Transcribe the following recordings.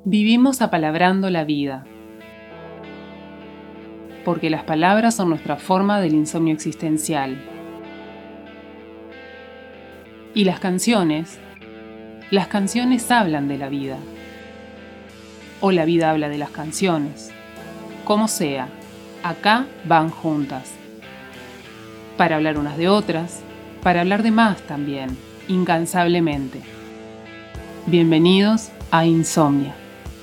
Vivimos apalabrando la vida, porque las palabras son nuestra forma del insomnio existencial. Y las canciones hablan de la vida, o la vida habla de las canciones. Como sea, acá van juntas, para hablar unas de otras, para hablar de más también, incansablemente. Bienvenidos a Insomnia.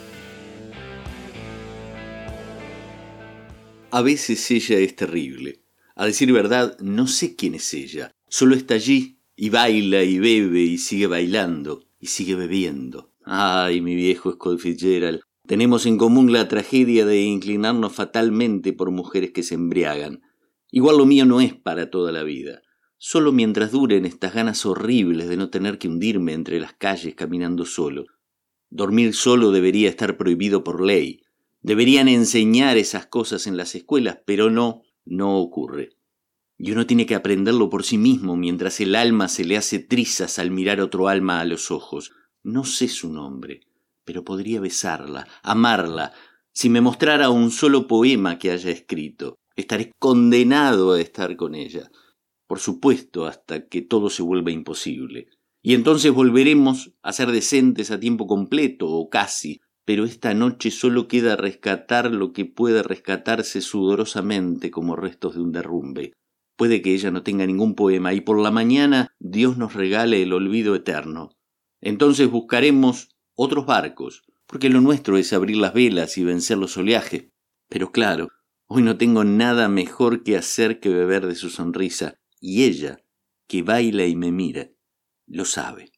A veces ella es terrible. A decir verdad, no sé quién es ella. Solo está allí y baila y bebe y sigue bailando y sigue bebiendo. Ay, mi viejo Scott Fitzgerald. Tenemos en común la tragedia de inclinarnos fatalmente por mujeres que se embriagan. Igual lo mío no es para toda la vida. Solo mientras duren estas ganas horribles de no tener que hundirme entre las calles caminando solo. Dormir solo debería estar prohibido por ley. Deberían enseñar esas cosas en las escuelas, pero no ocurre. Y uno tiene que aprenderlo por sí mismo mientras el alma se le hace trizas al mirar otro alma a los ojos. No sé su nombre, pero podría besarla, amarla. Si me mostrara un solo poema que haya escrito, estaré condenado a estar con ella. Por supuesto, hasta que todo se vuelva imposible. Y entonces volveremos a ser decentes a tiempo completo o casi. Pero esta noche solo queda rescatar lo que puede rescatarse sudorosamente como restos de un derrumbe. Puede que ella no tenga ningún poema y por la mañana Dios nos regale el olvido eterno. Entonces buscaremos otros barcos, porque lo nuestro es abrir las velas y vencer los oleajes. Pero claro, hoy no tengo nada mejor que hacer que beber de su sonrisa, y ella, que baila y me mira, lo sabe.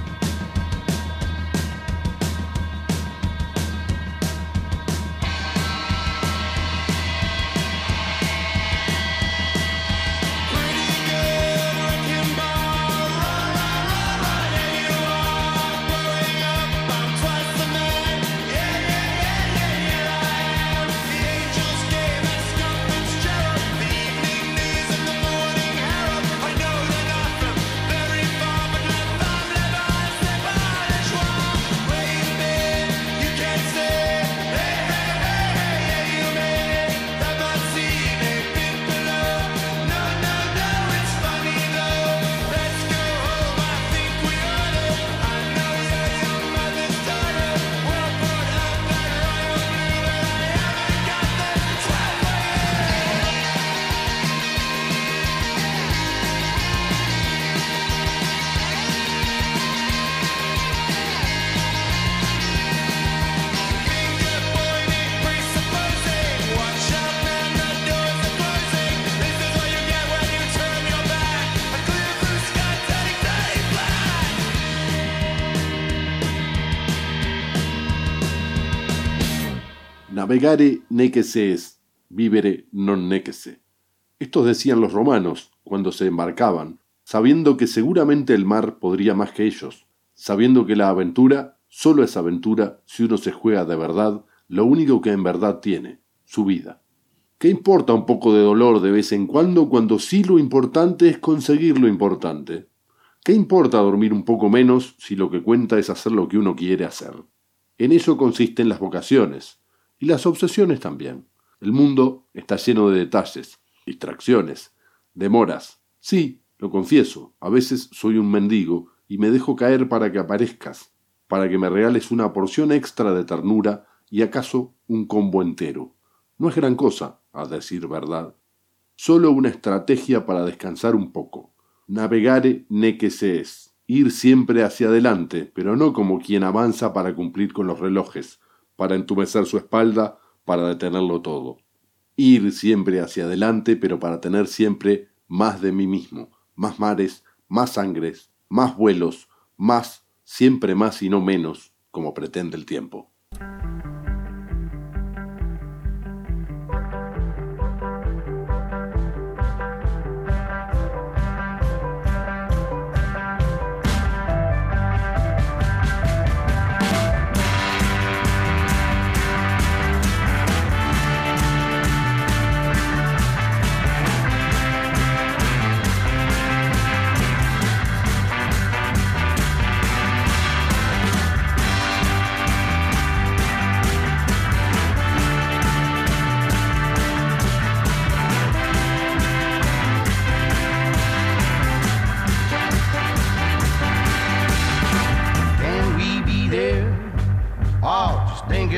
Navegare nequese est, vivere non nequese. Estos decían los romanos cuando se embarcaban, sabiendo que seguramente el mar podría más que ellos, sabiendo que la aventura solo es aventura si uno se juega de verdad lo único que en verdad tiene, su vida. ¿Qué importa un poco de dolor de vez en cuando sí lo importante es conseguir lo importante? ¿Qué importa dormir un poco menos si lo que cuenta es hacer lo que uno quiere hacer? En eso consisten las vocaciones. Y las obsesiones también. El mundo está lleno de detalles, distracciones, demoras. Sí, lo confieso, a veces soy un mendigo y me dejo caer para que aparezcas, para que me regales una porción extra de ternura y acaso un combo entero. No es gran cosa, a decir verdad. Solo una estrategia para descansar un poco. Navegare nequese est. Ir siempre hacia adelante, pero no como quien avanza para cumplir con los relojes, para entumecer su espalda, para detenerlo todo. Ir siempre hacia adelante, pero para tener siempre más de mí mismo, más mares, más sangres, más vuelos, más, siempre más y no menos, como pretende el tiempo.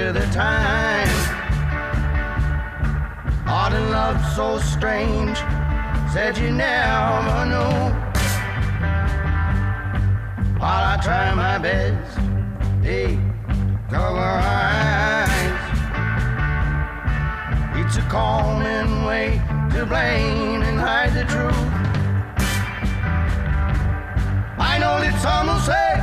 with the time. Art and love so strange, said you never know. While I try my best, they cover eyes. It's a common way to blame and hide the truth. I know that some will say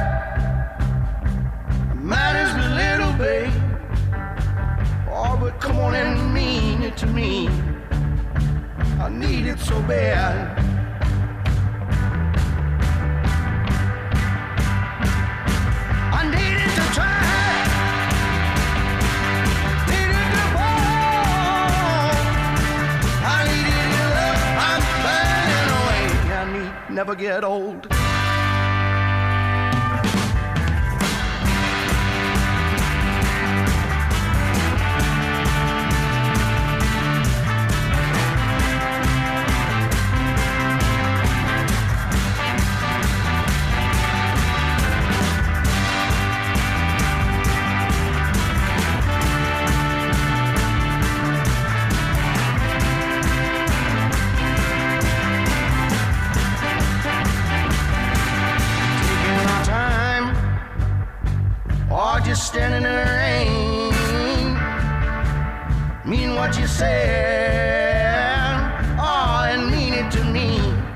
matters but little, babe. Oh, but come on and mean it to me. I need it so bad. I need it to try. Need it to fall. I need it to love. I'm burning away. I need never get old. Just standing in the rain, mean what you said, oh, and mean it to me.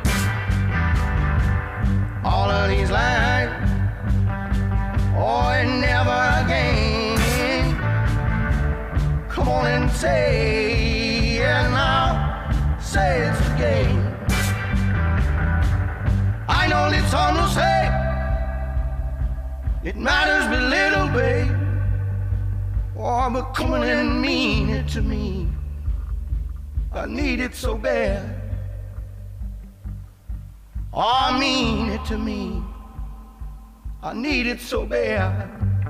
All of these lies, oh, and never again. Come on and say it now, say it again. I know that some will say it matters but little, babe. Oh, but come on and mean it to me. I need it so bad. Oh, mean it to me. I need it so bad.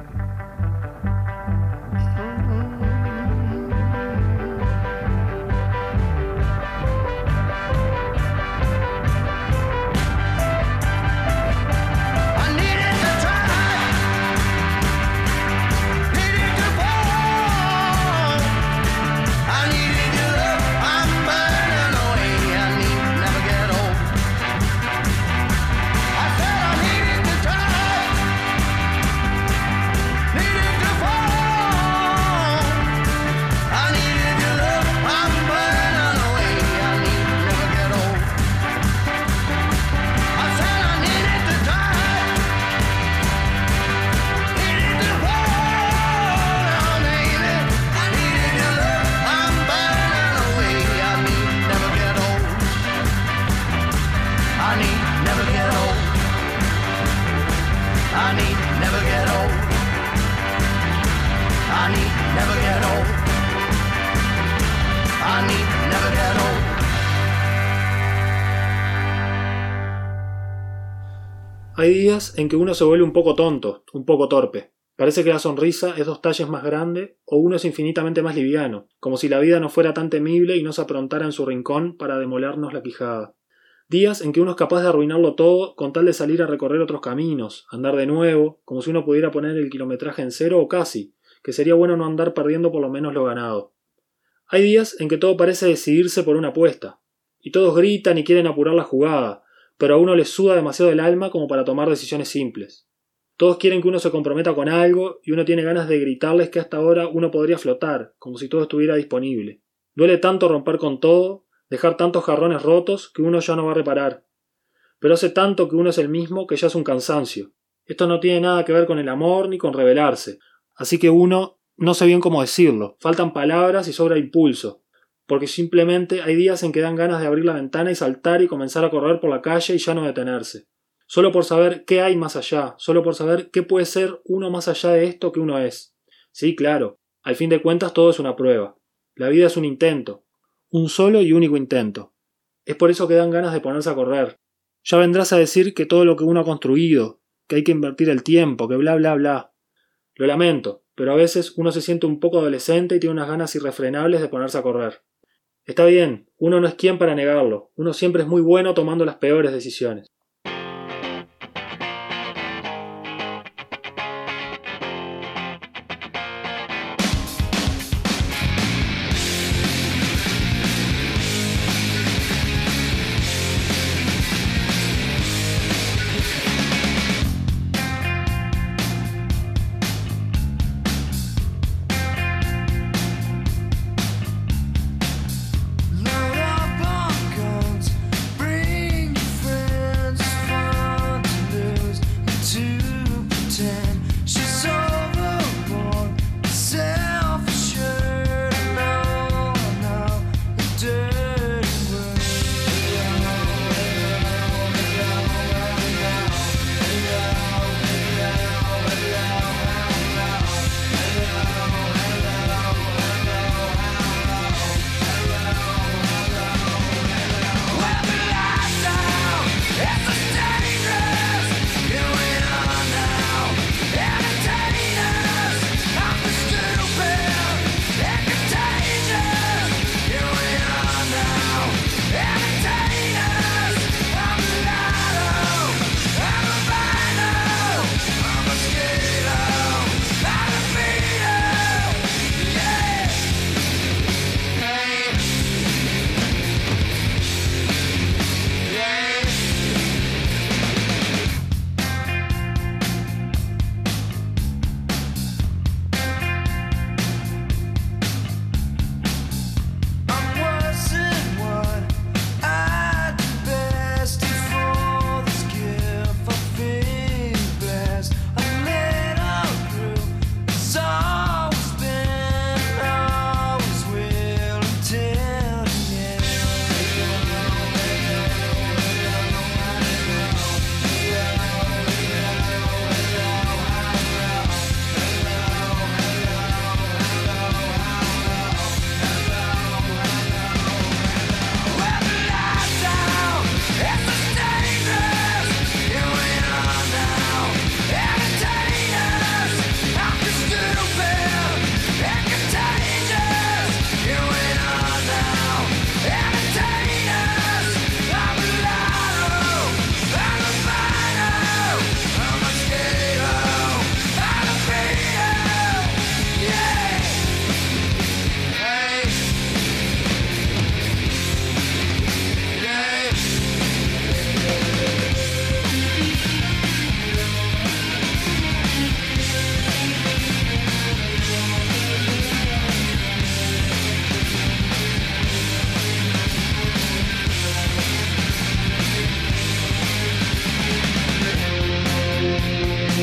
Hay días en que uno se vuelve un poco tonto, un poco torpe. Parece que la sonrisa es 2 tallas más grande o uno es infinitamente más liviano, como si la vida no fuera tan temible y no se aprontara en su rincón para demolernos la quijada. Días en que uno es capaz de arruinarlo todo con tal de salir a recorrer otros caminos, andar de nuevo, como si uno pudiera poner el kilometraje en 0 o casi, que sería bueno no andar perdiendo por lo menos lo ganado. Hay días en que todo parece decidirse por una apuesta, y todos gritan y quieren apurar la jugada, pero a uno le suda demasiado el alma como para tomar decisiones simples. Todos quieren que uno se comprometa con algo y uno tiene ganas de gritarles que hasta ahora uno podría flotar, como si todo estuviera disponible. Duele tanto romper con todo, dejar tantos jarrones rotos que uno ya no va a reparar. Pero hace tanto que uno es el mismo que ya es un cansancio. Esto no tiene nada que ver con el amor ni con rebelarse, así que uno no sé bien cómo decirlo, faltan palabras y sobra impulso. Porque simplemente hay días en que dan ganas de abrir la ventana y saltar y comenzar a correr por la calle y ya no detenerse. Solo por saber qué hay más allá, solo por saber qué puede ser uno más allá de esto que uno es. Sí, claro, al fin de cuentas todo es una prueba. La vida es un intento, un solo y único intento. Es por eso que dan ganas de ponerse a correr. Ya vendrás a decir que todo lo que uno ha construido, que hay que invertir el tiempo, que bla bla bla. Lo lamento, pero a veces uno se siente un poco adolescente y tiene unas ganas irrefrenables de ponerse a correr. Está bien, uno no es quien para negarlo, uno siempre es muy bueno tomando las peores decisiones.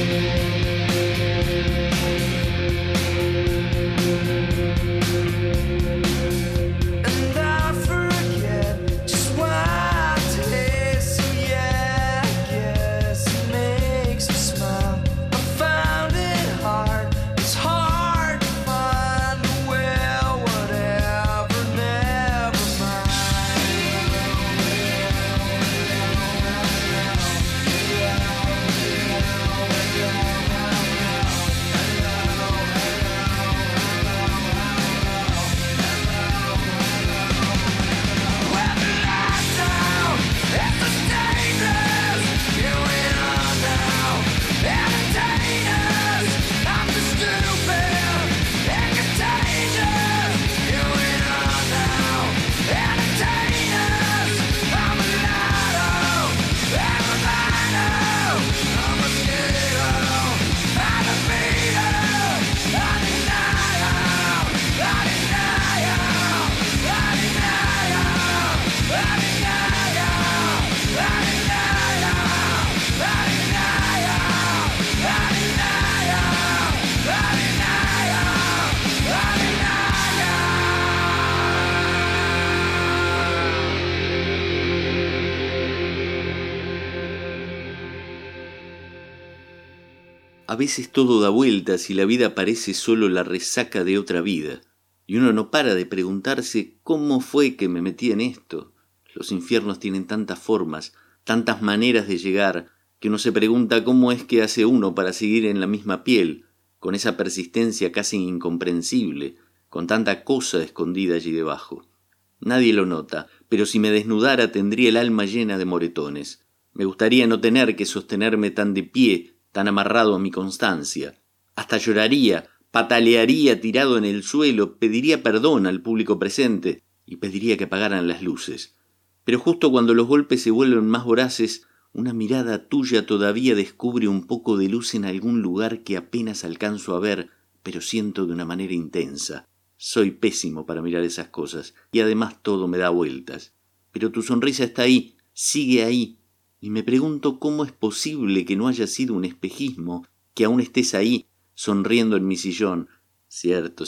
A veces todo da vueltas y la vida parece solo la resaca de otra vida, y uno no para de preguntarse cómo fue que me metí en esto. Los infiernos tienen tantas formas, tantas maneras de llegar, que uno se pregunta cómo es que hace uno para seguir en la misma piel, con esa persistencia casi incomprensible, con tanta cosa escondida allí debajo. Nadie lo nota, pero si me desnudara tendría el alma llena de moretones. Me gustaría no tener que sostenerme tan de pie, tan amarrado a mi constancia. Hasta lloraría, patalearía tirado en el suelo, pediría perdón al público presente y pediría que apagaran las luces. Pero justo cuando los golpes se vuelven más voraces, una mirada tuya todavía descubre un poco de luz en algún lugar que apenas alcanzo a ver, pero siento de una manera intensa. Soy pésimo para mirar esas cosas, y además todo me da vueltas. Pero tu sonrisa está ahí, sigue ahí, y me pregunto cómo es posible que no haya sido un espejismo, que aún estés ahí, sonriendo en mi sillón. Cierto,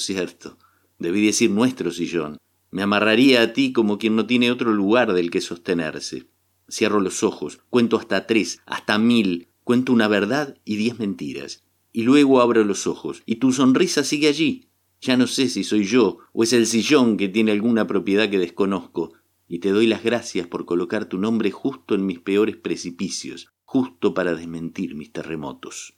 debí decir nuestro sillón. Me amarraría a ti como quien no tiene otro lugar del que sostenerse. Cierro los ojos, cuento hasta 3, hasta 1000, cuento una verdad y 10 mentiras. Y luego abro los ojos, y tu sonrisa sigue allí. Ya no sé si soy yo, o es el sillón que tiene alguna propiedad que desconozco, y te doy las gracias por colocar tu nombre justo en mis peores precipicios, justo para desmentir mis terremotos.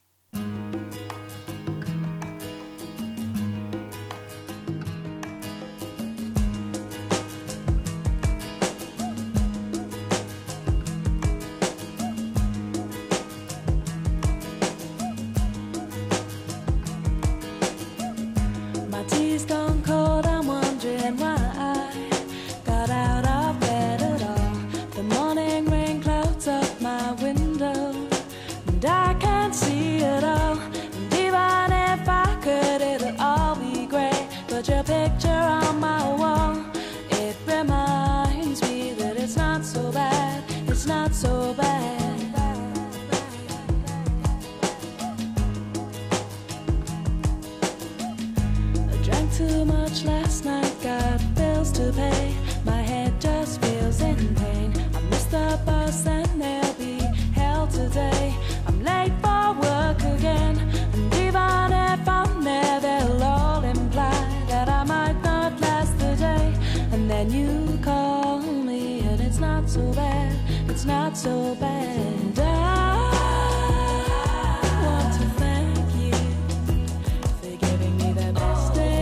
Too much last night, got bills to pay. My head just feels in pain. I missed the bus and there'll be hell today. I'm late for work again, and even if I'm there, they'll all imply that I might not last the day. And then you call me, and it's not so bad, it's not so bad. I want to thank you for giving me the best day.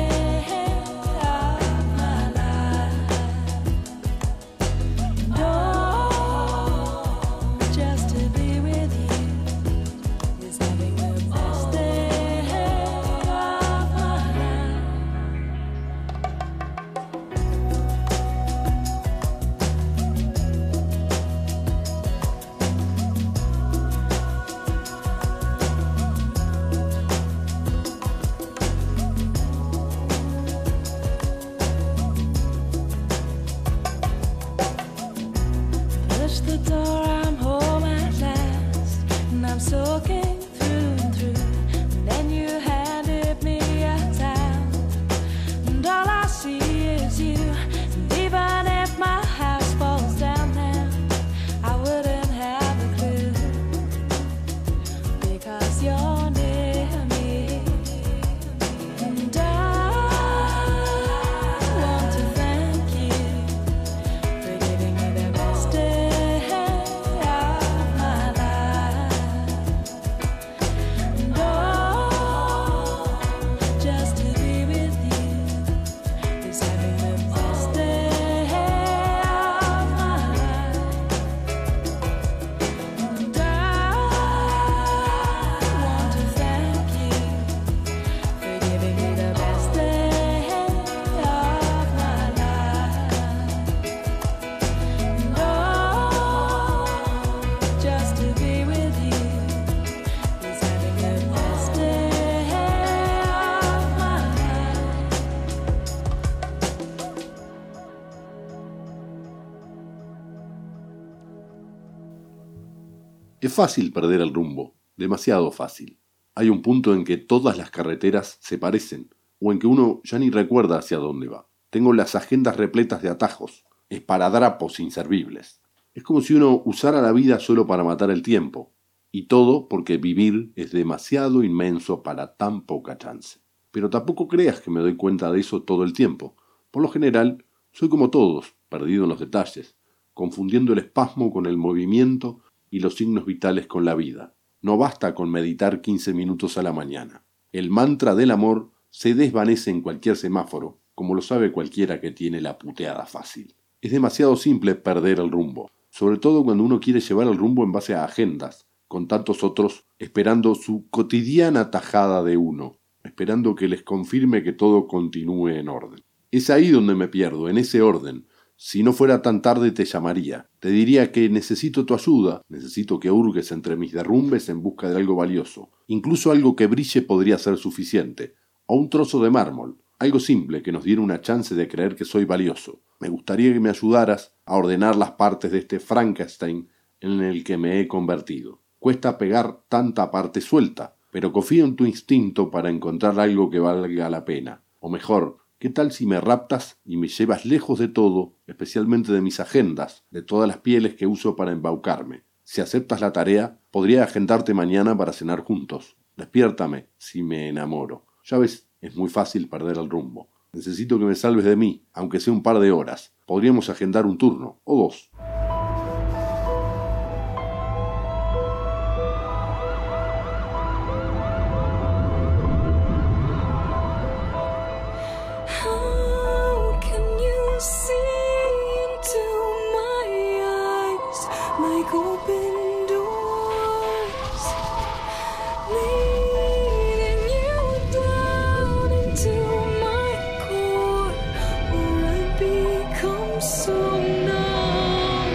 Es fácil perder el rumbo, demasiado fácil. Hay un punto en que todas las carreteras se parecen, o en que uno ya ni recuerda hacia dónde va. Tengo las agendas repletas de atajos, esparadrapos inservibles. Es como si uno usara la vida solo para matar el tiempo, y todo porque vivir es demasiado inmenso para tan poca chance. Pero tampoco creas que me doy cuenta de eso todo el tiempo. Por lo general, soy como todos, perdido en los detalles, confundiendo el espasmo con el movimiento y los signos vitales con la vida. No basta con meditar 15 minutos a la mañana. El mantra del amor se desvanece en cualquier semáforo, como lo sabe cualquiera que tiene la puteada fácil. Es demasiado simple perder el rumbo, sobre todo cuando uno quiere llevar el rumbo en base a agendas, con tantos otros esperando su cotidiana tajada de uno, esperando que les confirme que todo continúe en orden. Es ahí donde me pierdo, en ese orden. Si no fuera tan tarde te llamaría. Te diría que necesito tu ayuda, necesito que hurgues entre mis derrumbes en busca de algo valioso. Incluso algo que brille podría ser suficiente. O un trozo de mármol. Algo simple que nos diera una chance de creer que soy valioso. Me gustaría que me ayudaras a ordenar las partes de este Frankenstein en el que me he convertido. Cuesta pegar tanta parte suelta, pero confío en tu instinto para encontrar algo que valga la pena. O mejor, ¿qué tal si me raptas y me llevas lejos de todo, especialmente de mis agendas, de todas las pieles que uso para embaucarme? Si aceptas la tarea, podría agendarte mañana para cenar juntos. Despiértame si me enamoro. Ya ves, es muy fácil perder el rumbo. Necesito que me salves de mí, aunque sea un par de horas. Podríamos agendar un turno, o dos. How can you see into my eyes like open doors, leading you down into my core, where I become so numb?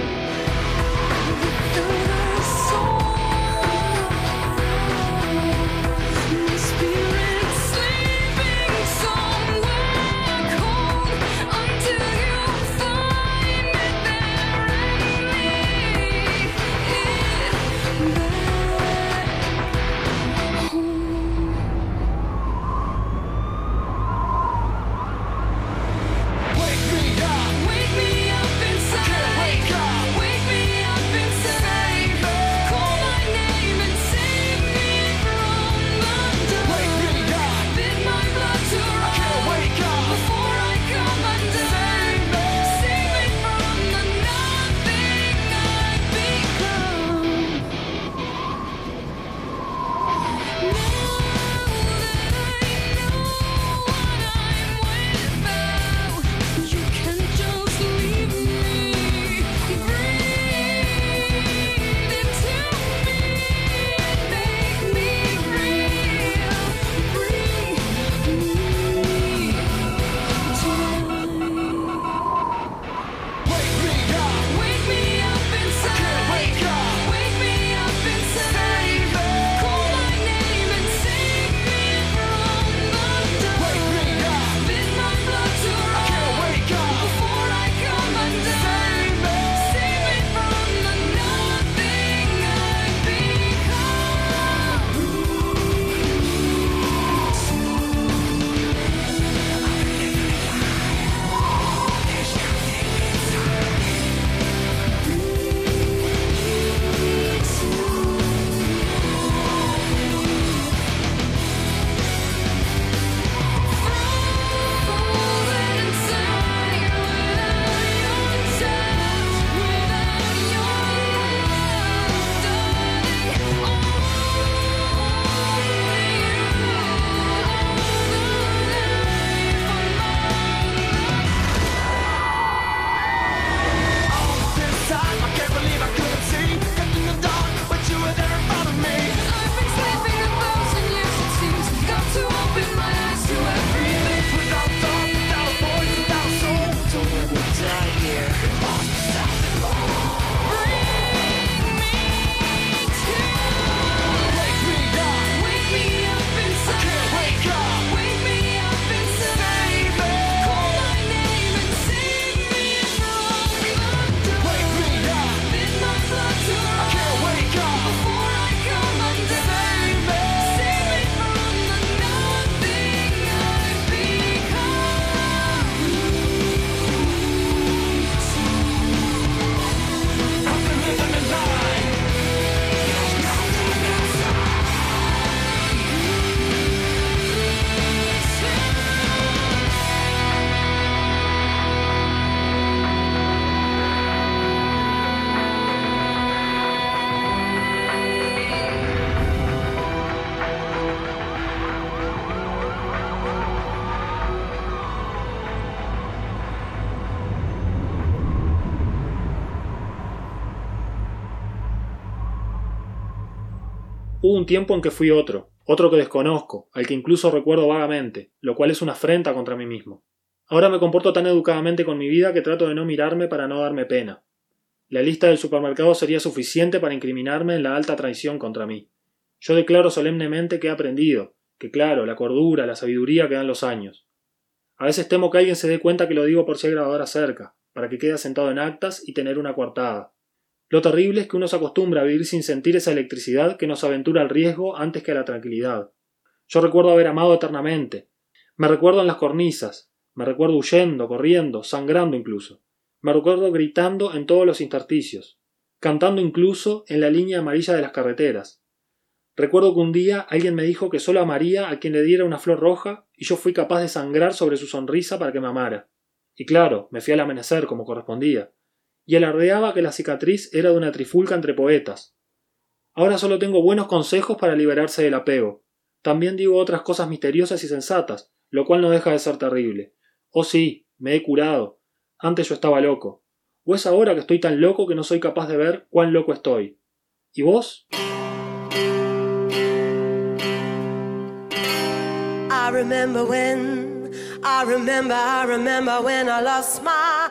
Hubo un tiempo en que fui otro que desconozco, al que incluso recuerdo vagamente, lo cual es una afrenta contra mí mismo. Ahora me comporto tan educadamente con mi vida que trato de no mirarme para no darme pena. La lista del supermercado sería suficiente para incriminarme en la alta traición contra mí. Yo declaro solemnemente que he aprendido, que claro, la cordura, la sabiduría que dan los años. A veces temo que alguien se dé cuenta que lo digo por si hay grabadora cerca, para que quede sentado en actas y tener una coartada. Lo terrible es que uno se acostumbra a vivir sin sentir esa electricidad que nos aventura al riesgo antes que a la tranquilidad. Yo recuerdo haber amado eternamente. Me recuerdo en las cornisas. Me recuerdo huyendo, corriendo, sangrando incluso. Me recuerdo gritando en todos los intersticios. Cantando incluso en la línea amarilla de las carreteras. Recuerdo que un día alguien me dijo que solo amaría a quien le diera una flor roja y yo fui capaz de sangrar sobre su sonrisa para que me amara. Y claro, me fui al amanecer como correspondía. Y alardeaba que la cicatriz era de una trifulca entre poetas. Ahora solo tengo buenos consejos para liberarse del apego. También digo otras cosas misteriosas y sensatas, lo cual no deja de ser terrible. Oh sí, me he curado. Antes yo estaba loco. ¿O es ahora que estoy tan loco que no soy capaz de ver cuán loco estoy? ¿Y vos? I remember when I lost my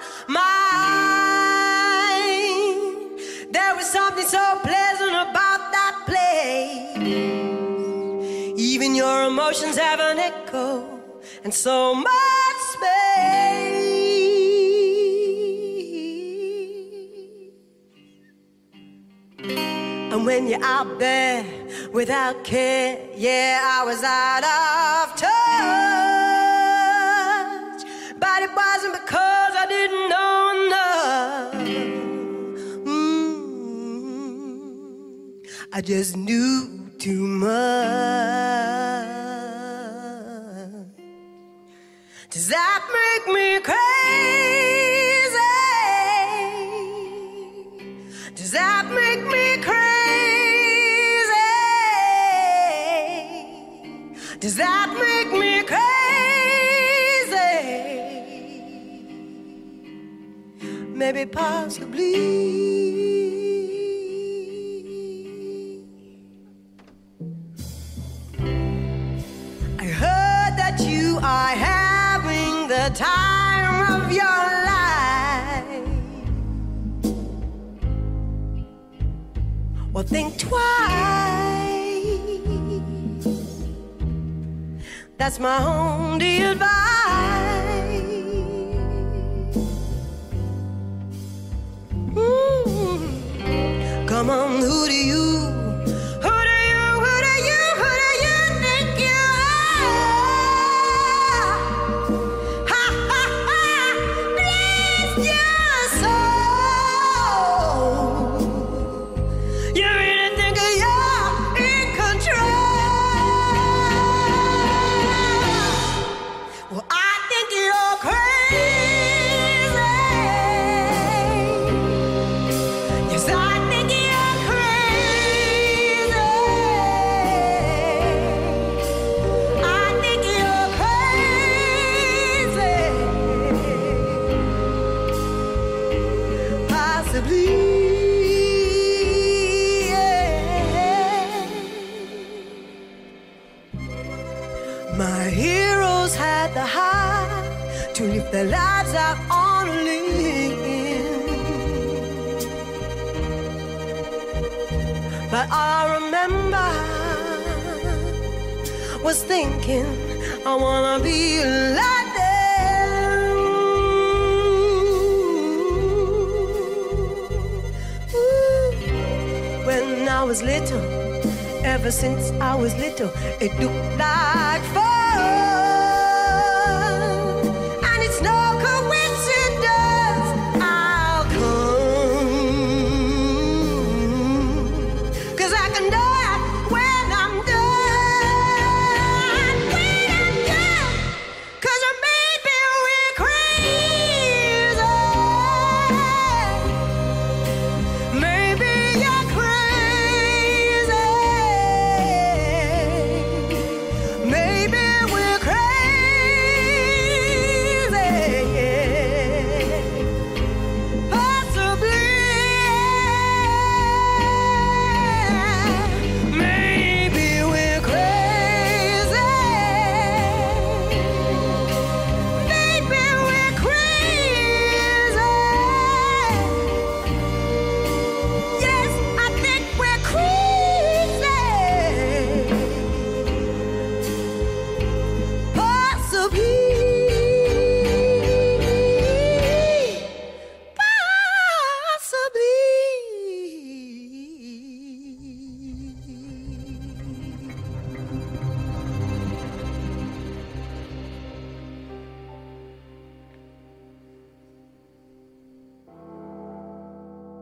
mind. There was something so pleasant about that place. Even your emotions have an echo and so much space. And when you're out there without care, yeah, I was out of touch. But it wasn't because I didn't know enough. I just knew too much. Does that make me crazy? Does that make me crazy? Does that make me crazy? Maybe possibly. I heard that you are having the time of your life. Well, think twice. That's my only advice. Come on, who do you think you are? Ha ha ha, bless your soul. You really think you're in control? Well, I think you're crazy. Yes, I think you're crazy. I think you're crazy. Possibly. Yeah. My heroes had the heart to live their lives out on a limb. But I remember was thinking I wanna be like them. Ooh. When I was little, ever since I was little, it looked like fun. And it's no coincidence I'll come. 'Cause I can die when I'm done. When I'm done. 'Cause maybe we're crazy. Maybe you're crazy.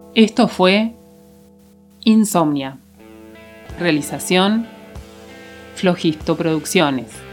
Esto fue Insomnia. Realización Flojisto Producciones.